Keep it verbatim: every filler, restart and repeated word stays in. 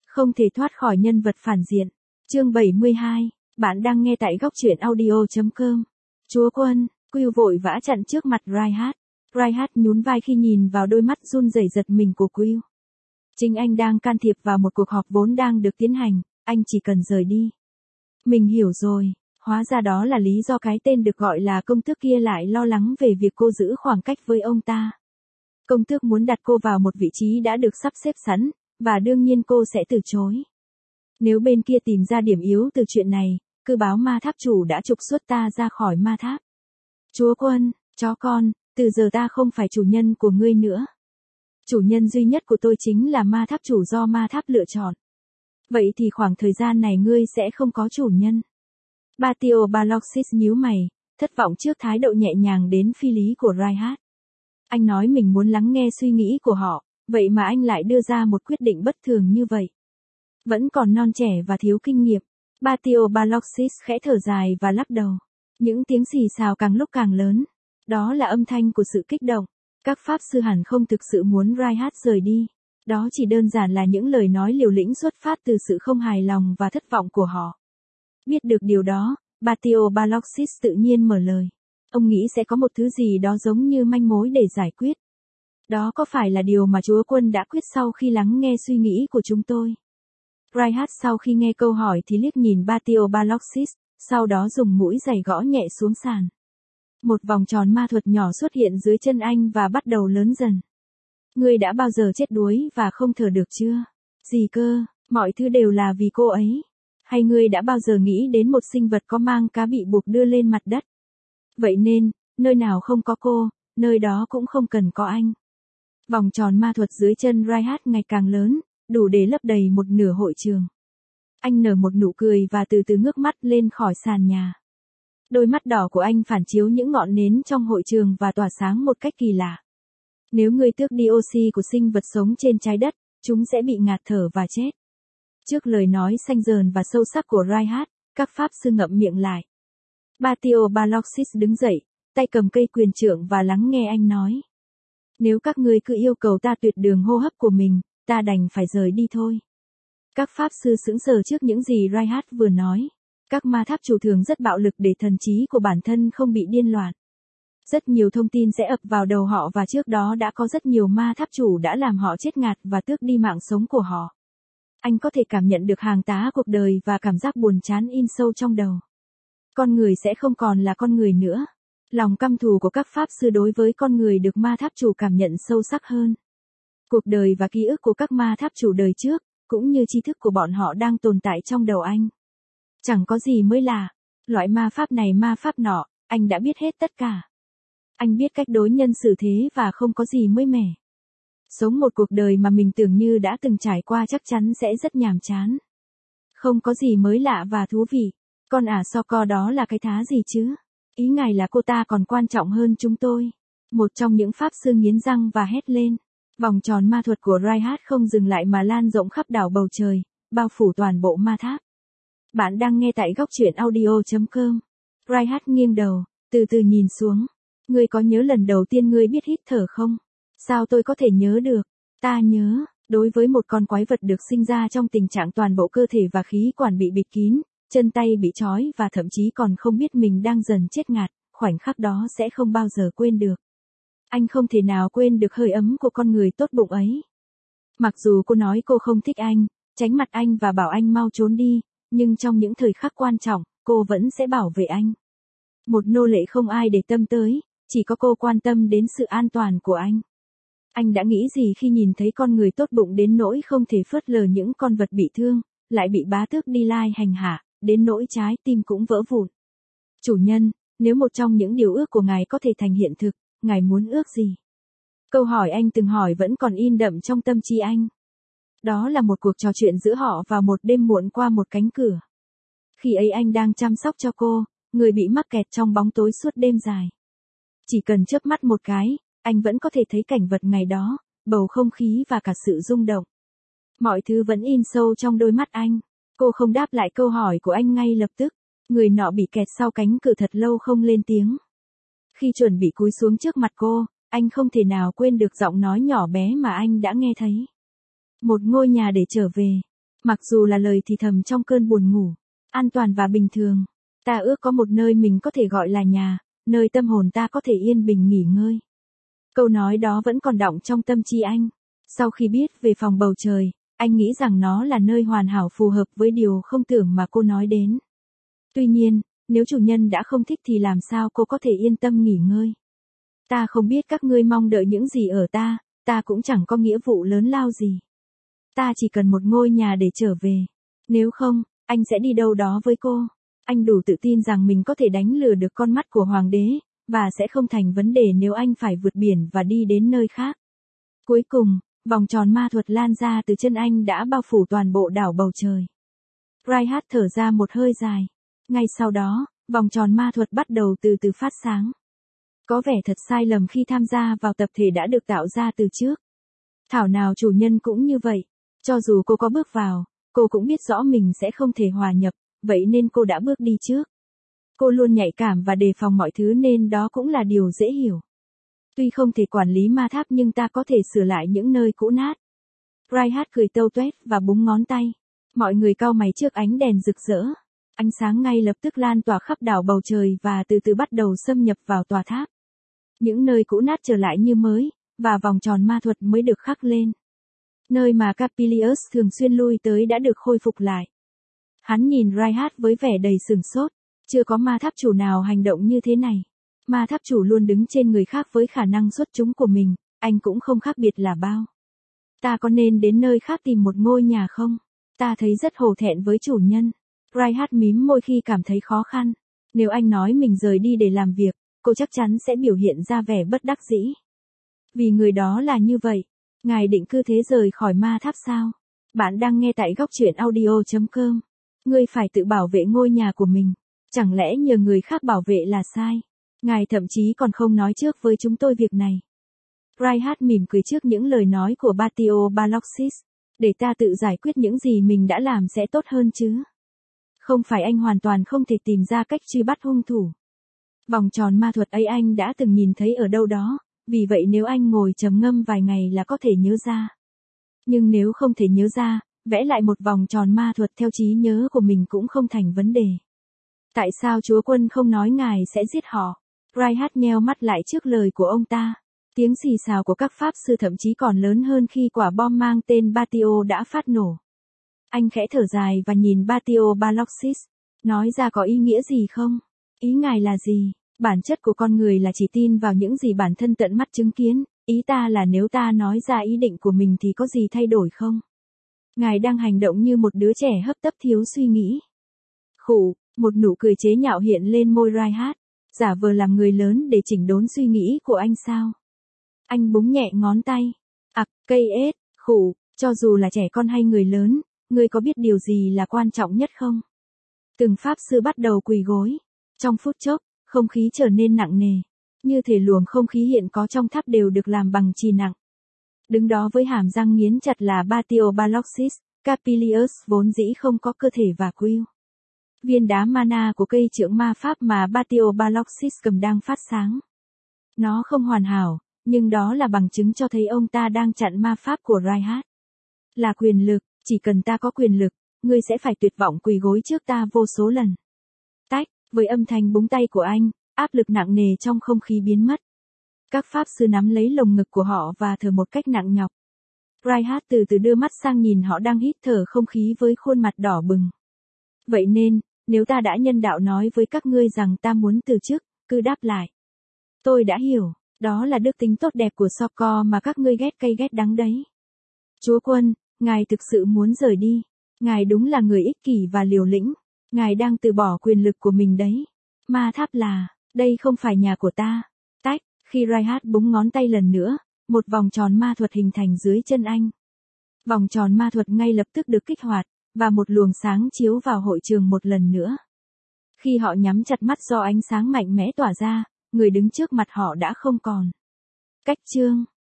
Không thể thoát khỏi nhân vật phản diện. Chương bảy mươi hai, bạn đang nghe tại góc truyện audio chấm com. Chúa Quân, Quill vội vã chặn trước mặt Reinhardt. Reinhardt nhún vai khi nhìn vào đôi mắt run rẩy giật mình của Quill. Chính anh đang can thiệp vào một cuộc họp vốn đang được tiến hành, anh chỉ cần rời đi. Mình hiểu rồi, hóa ra đó là lý do cái tên được gọi là công tước kia lại lo lắng về việc cô giữ khoảng cách với ông ta. Công tước muốn đặt cô vào một vị trí đã được sắp xếp sẵn, và đương nhiên cô sẽ từ chối. Nếu bên kia tìm ra điểm yếu từ chuyện này, cứ báo ma tháp chủ đã trục xuất ta ra khỏi ma tháp. Chúa Quân, chó con, từ giờ ta không phải chủ nhân của ngươi nữa. Chủ nhân duy nhất của tôi chính là ma tháp chủ do ma tháp lựa chọn. Vậy thì khoảng thời gian này ngươi sẽ không có chủ nhân. Batio Baloxis nhíu mày, thất vọng trước thái độ nhẹ nhàng đến phi lý của Reinhardt. Anh nói mình muốn lắng nghe suy nghĩ của họ, vậy mà anh lại đưa ra một quyết định bất thường như vậy. Vẫn còn non trẻ và thiếu kinh nghiệm. Batio Baloxis khẽ thở dài và lắc đầu. Những tiếng xì xào càng lúc càng lớn. Đó là âm thanh của sự kích động. Các pháp sư hẳn không thực sự muốn Reinhardt rời đi. Đó chỉ đơn giản là những lời nói liều lĩnh xuất phát từ sự không hài lòng và thất vọng của họ. Biết được điều đó, Batio Baloxis tự nhiên mở lời. Ông nghĩ sẽ có một thứ gì đó giống như manh mối để giải quyết. Đó có phải là điều mà Chúa Quân đã quyết sau khi lắng nghe suy nghĩ của chúng tôi? Reinhardt sau khi nghe câu hỏi thì liếc nhìn Batio Baloxis, sau đó dùng mũi giày gõ nhẹ xuống sàn. Một vòng tròn ma thuật nhỏ xuất hiện dưới chân anh và bắt đầu lớn dần. Ngươi đã bao giờ chết đuối và không thở được chưa? Gì cơ, mọi thứ đều là vì cô ấy. Hay ngươi đã bao giờ nghĩ đến một sinh vật có mang cá bị buộc đưa lên mặt đất? Vậy nên, nơi nào không có cô, nơi đó cũng không cần có anh. Vòng tròn ma thuật dưới chân Reinhardt ngày càng lớn, đủ để lấp đầy một nửa hội trường. Anh nở một nụ cười và từ từ ngước mắt lên khỏi sàn nhà. Đôi mắt đỏ của anh phản chiếu những ngọn nến trong hội trường và tỏa sáng một cách kỳ lạ. Nếu ngươi tước đi oxy của sinh vật sống trên trái đất, chúng sẽ bị ngạt thở và chết. Trước lời nói xanh dờn và sâu sắc của Reinhardt, các pháp sư ngậm miệng lại. Batio Baloxis đứng dậy, tay cầm cây quyền trượng và lắng nghe anh nói. Nếu các ngươi cứ yêu cầu ta tuyệt đường hô hấp của mình, ta đành phải rời đi thôi. Các pháp sư sững sờ trước những gì Reinhardt vừa nói. Các ma tháp chủ thường rất bạo lực để thần trí của bản thân không bị điên loạn. Rất nhiều thông tin sẽ ập vào đầu họ và trước đó đã có rất nhiều ma tháp chủ đã làm họ chết ngạt và tước đi mạng sống của họ. Anh có thể cảm nhận được hàng tá cuộc đời và cảm giác buồn chán in sâu trong đầu. Con người sẽ không còn là con người nữa. Lòng căm thù của các pháp sư đối với con người được ma tháp chủ cảm nhận sâu sắc hơn. Cuộc đời và ký ức của các ma tháp chủ đời trước, cũng như tri thức của bọn họ đang tồn tại trong đầu anh. Chẳng có gì mới lạ. Loại ma pháp này ma pháp nọ, anh đã biết hết tất cả. Anh biết cách đối nhân xử thế và không có gì mới mẻ. Sống một cuộc đời mà mình tưởng như đã từng trải qua chắc chắn sẽ rất nhàm chán. Không có gì mới lạ và thú vị. Con ả so co đó là cái thá gì chứ? Ý ngài là cô ta còn quan trọng hơn chúng tôi. Một trong những pháp sư nghiến răng và hét lên. Vòng tròn ma thuật của Reinhardt không dừng lại mà lan rộng khắp đảo bầu trời, bao phủ toàn bộ ma tháp. Bạn đang nghe tại góc truyện audio chấm com. Reinhardt nghiêng đầu, từ từ nhìn xuống. Ngươi có nhớ lần đầu tiên ngươi biết hít thở không? Sao tôi có thể nhớ được? Ta nhớ, đối với một con quái vật được sinh ra trong tình trạng toàn bộ cơ thể và khí quản bị bịt kín, chân tay bị trói và thậm chí còn không biết mình đang dần chết ngạt, khoảnh khắc đó sẽ không bao giờ quên được. Anh không thể nào quên được hơi ấm của con người tốt bụng ấy. Mặc dù cô nói cô không thích anh, tránh mặt anh và bảo anh mau trốn đi, nhưng trong những thời khắc quan trọng, cô vẫn sẽ bảo vệ anh. Một nô lệ không ai để tâm tới, chỉ có cô quan tâm đến sự an toàn của anh. Anh đã nghĩ gì khi nhìn thấy con người tốt bụng đến nỗi không thể phớt lờ những con vật bị thương, lại bị bá tước đi lai hành hạ, đến nỗi trái tim cũng vỡ vụn. Chủ nhân, nếu một trong những điều ước của ngài có thể thành hiện thực, ngài muốn ước gì? Câu hỏi anh từng hỏi vẫn còn in đậm trong tâm trí anh. Đó là một cuộc trò chuyện giữa họ vào một đêm muộn qua một cánh cửa. Khi ấy anh đang chăm sóc cho cô, người bị mắc kẹt trong bóng tối suốt đêm dài. Chỉ cần chớp mắt một cái, anh vẫn có thể thấy cảnh vật ngày đó, bầu không khí và cả sự rung động. Mọi thứ vẫn in sâu trong đôi mắt anh. Cô không đáp lại câu hỏi của anh ngay lập tức. Người nọ bị kẹt sau cánh cửa thật lâu không lên tiếng. Khi chuẩn bị cúi xuống trước mặt cô, anh không thể nào quên được giọng nói nhỏ bé mà anh đã nghe thấy. Một ngôi nhà để trở về. Mặc dù là lời thì thầm trong cơn buồn ngủ, an toàn và bình thường. Ta ước có một nơi mình có thể gọi là nhà, nơi tâm hồn ta có thể yên bình nghỉ ngơi. Câu nói đó vẫn còn đọng trong tâm trí anh. Sau khi biết về phòng bầu trời, anh nghĩ rằng nó là nơi hoàn hảo phù hợp với điều không tưởng mà cô nói đến. Tuy nhiên, nếu chủ nhân đã không thích thì làm sao cô có thể yên tâm nghỉ ngơi? Ta không biết các ngươi mong đợi những gì ở ta, ta cũng chẳng có nghĩa vụ lớn lao gì. Ta chỉ cần một ngôi nhà để trở về. Nếu không, anh sẽ đi đâu đó với cô. Anh đủ tự tin rằng mình có thể đánh lừa được con mắt của hoàng đế, và sẽ không thành vấn đề nếu anh phải vượt biển và đi đến nơi khác. Cuối cùng, vòng tròn ma thuật lan ra từ chân anh đã bao phủ toàn bộ đảo bầu trời. Reinhardt thở ra một hơi dài. Ngay sau đó, vòng tròn ma thuật bắt đầu từ từ phát sáng. Có vẻ thật sai lầm khi tham gia vào tập thể đã được tạo ra từ trước. Thảo nào chủ nhân cũng như vậy. Cho dù cô có bước vào, cô cũng biết rõ mình sẽ không thể hòa nhập, vậy nên cô đã bước đi trước. Cô luôn nhạy cảm và đề phòng mọi thứ nên đó cũng là điều dễ hiểu. Tuy không thể quản lý ma tháp nhưng ta có thể sửa lại những nơi cũ nát. Reinhardt cười tâu tuét và búng ngón tay. Mọi người cau mày trước ánh đèn rực rỡ. Ánh sáng ngay lập tức lan tỏa khắp đảo bầu trời và từ từ bắt đầu xâm nhập vào tòa tháp. Những nơi cũ nát trở lại như mới, và vòng tròn ma thuật mới được khắc lên. Nơi mà Capilius thường xuyên lui tới đã được khôi phục lại. Hắn nhìn Reinhardt với vẻ đầy sửng sốt. Chưa có ma tháp chủ nào hành động như thế này. Ma tháp chủ luôn đứng trên người khác với khả năng xuất chúng của mình, anh cũng không khác biệt là bao. Ta có nên đến nơi khác tìm một ngôi nhà không? Ta thấy rất hổ thẹn với chủ nhân. Reinhardt mím môi khi cảm thấy khó khăn. Nếu anh nói mình rời đi để làm việc, cô chắc chắn sẽ biểu hiện ra vẻ bất đắc dĩ. Vì người đó là như vậy. Ngài định cứ thế rời khỏi ma tháp sao? Bạn đang nghe tại góc truyện audio chấm com. Ngươi phải tự bảo vệ ngôi nhà của mình. Chẳng lẽ nhờ người khác bảo vệ là sai? Ngài thậm chí còn không nói trước với chúng tôi việc này. Reinhardt mỉm cười trước những lời nói của Batio Baloxis. Để ta tự giải quyết những gì mình đã làm sẽ tốt hơn chứ. Không phải anh hoàn toàn không thể tìm ra cách truy bắt hung thủ. Vòng tròn ma thuật ấy anh đã từng nhìn thấy ở đâu đó, vì vậy nếu anh ngồi trầm ngâm vài ngày là có thể nhớ ra. Nhưng nếu không thể nhớ ra, vẽ lại một vòng tròn ma thuật theo trí nhớ của mình cũng không thành vấn đề. Tại sao chúa quân không nói ngài sẽ giết họ? Reinhardt nheo mắt lại trước lời của ông ta. Tiếng xì xào của các pháp sư thậm chí còn lớn hơn khi quả bom mang tên Batio đã phát nổ. Anh khẽ thở dài và nhìn Batio Baloxis. Nói ra có ý nghĩa gì không? Ý ngài là gì? Bản chất của con người là chỉ tin vào những gì bản thân tận mắt chứng kiến. Ý ta là nếu ta nói ra ý định của mình thì có gì thay đổi không? Ngài đang hành động như một đứa trẻ hấp tấp thiếu suy nghĩ. Khụ, một nụ cười chế nhạo hiện lên môi Reinhardt. Giả vờ làm người lớn để chỉnh đốn suy nghĩ của anh sao? Anh búng nhẹ ngón tay. Ặc, cây ết, khụ, cho dù là trẻ con hay người lớn, ngươi có biết điều gì là quan trọng nhất không? Từng pháp sư bắt đầu quỳ gối. Trong phút chốc, không khí trở nên nặng nề. Như thể luồng không khí hiện có trong tháp đều được làm bằng chì nặng. Đứng đó với hàm răng nghiến chặt là Batio Baloxis, Capilius vốn dĩ không có cơ thể và Quill. Viên đá mana của cây trượng ma pháp mà Batio Baloxis cầm đang phát sáng. Nó không hoàn hảo, nhưng đó là bằng chứng cho thấy ông ta đang chặn ma pháp của Reinhardt. Là quyền lực, chỉ cần ta có quyền lực, ngươi sẽ phải tuyệt vọng quỳ gối trước ta vô số lần. Tách, với âm thanh búng tay của anh, áp lực nặng nề trong không khí biến mất. Các pháp sư nắm lấy lồng ngực của họ và thở một cách nặng nhọc. Reinhardt từ từ đưa mắt sang nhìn họ đang hít thở không khí với khuôn mặt đỏ bừng. Vậy nên, nếu ta đã nhân đạo nói với các ngươi rằng ta muốn từ chức, cứ đáp lại. Tôi đã hiểu, đó là đức tính tốt đẹp của Soko mà các ngươi ghét cay ghét đắng đấy. Chúa quân, ngài thực sự muốn rời đi. Ngài đúng là người ích kỷ và liều lĩnh. Ngài đang từ bỏ quyền lực của mình đấy. Ma tháp là, đây không phải nhà của ta. Tách, khi Reinhardt búng ngón tay lần nữa, một vòng tròn ma thuật hình thành dưới chân anh. Vòng tròn ma thuật ngay lập tức được kích hoạt, và một luồng sáng chiếu vào hội trường một lần nữa. Khi họ nhắm chặt mắt do ánh sáng mạnh mẽ tỏa ra, người đứng trước mặt họ đã không còn. Cách chương